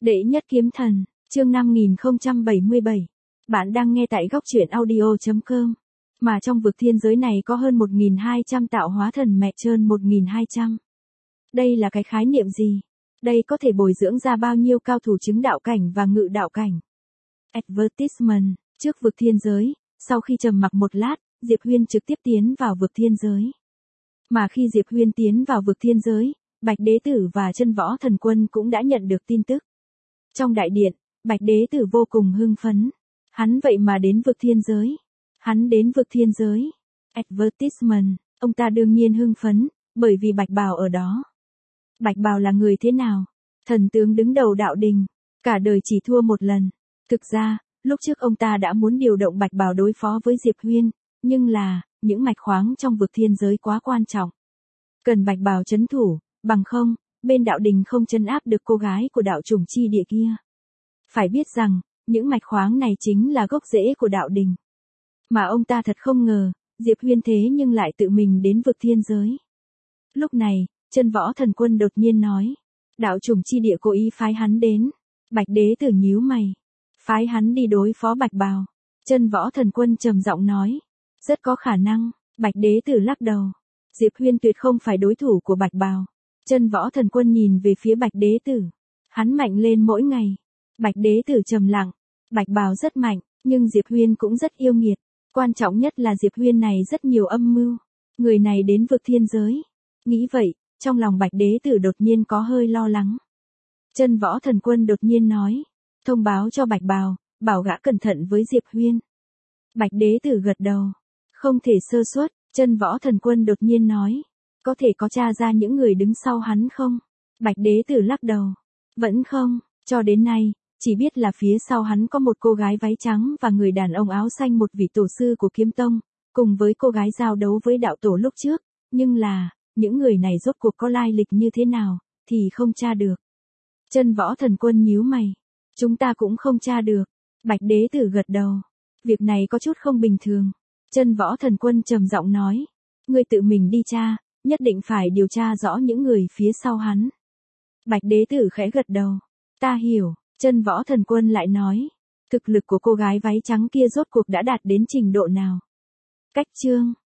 Đệ nhất kiếm thần, chương 5077. Bạn đang nghe tại góc truyện audio.com. Mà trong vực thiên giới này có hơn 1.200 tạo hóa thần mẹ trơn 1.200. Đây là cái khái niệm gì? Đây có thể bồi dưỡng ra bao nhiêu cao thủ chứng đạo cảnh và ngự đạo cảnh? Advertisement, trước vực thiên giới, sau khi trầm mặc một lát, Diệp Huyên trực tiếp tiến vào vực thiên giới. Mà khi Diệp Huyên tiến vào vực thiên giới, Bạch Đế Tử và Chân Võ Thần Quân cũng đã nhận được tin tức. Trong đại điện, Bạch Đế Tử vô cùng hưng phấn. Hắn vậy mà đến vực thiên giới. Hắn đến vực thiên giới. Advertisement, ông ta đương nhiên hưng phấn, bởi vì Bạch Bào ở đó. Bạch Bào là người thế nào? Thần tướng đứng đầu đạo đình, cả đời chỉ thua một lần. Thực ra, lúc trước ông ta đã muốn điều động Bạch Bào đối phó với Diệp Huyên, nhưng là, những mạch khoáng trong vực thiên giới quá quan trọng. Cần Bạch Bào trấn thủ, bằng không, bên đạo đình không trấn áp được cô gái của đạo chủng chi địa kia. Phải biết rằng, những mạch khoáng này chính là gốc rễ của đạo đình. Mà ông ta thật không ngờ, Diệp Huyên thế nhưng lại tự mình đến vực thiên giới. Lúc này, Chân Võ Thần Quân đột nhiên nói, đạo chủng chi địa cố ý phái hắn đến. Bạch Đế Tử nhíu mày, phái hắn đi đối phó Bạch Bào. Chân Võ Thần Quân trầm giọng nói, rất có khả năng. Bạch Đế Tử lắc đầu, Diệp Huyên tuyệt không phải đối thủ của Bạch Bào. Chân Võ Thần Quân nhìn về phía Bạch Đế Tử, hắn mạnh lên mỗi ngày. Bạch Đế Tử trầm lặng, Bạch Bào rất mạnh, nhưng Diệp Huyên cũng rất yêu nghiệt. Quan trọng nhất là Diệp Huyên này rất nhiều âm mưu. Người này đến vực thiên giới. Nghĩ vậy, trong lòng Bạch Đế Tử đột nhiên có hơi lo lắng. Chân Võ Thần Quân đột nhiên nói, thông báo cho Bạch Bào, bảo gã cẩn thận với Diệp Huyên. Bạch Đế Tử gật đầu, không thể sơ suất. Chân Võ Thần Quân đột nhiên nói, có thể có tra ra những người đứng sau hắn không? Bạch Đế Tử lắc đầu, vẫn không, cho đến nay, chỉ biết là phía sau hắn có một cô gái váy trắng và người đàn ông áo xanh, một vị tổ sư của Kiếm Tông, cùng với cô gái giao đấu với đạo tổ lúc trước, nhưng là, những người này rốt cuộc có lai lịch như thế nào, thì không tra được. Chân Võ Thần Quân nhíu mày, chúng ta cũng không tra được. Bạch Đế Tử gật đầu, việc này có chút không bình thường. Chân Võ Thần Quân trầm giọng nói, ngươi tự mình đi tra, nhất định phải điều tra rõ những người phía sau hắn. Bạch Đế Tử khẽ gật đầu, ta hiểu. Chân Võ Thần Quân lại nói, thực lực của cô gái váy trắng kia rốt cuộc đã đạt đến trình độ nào? Cách chương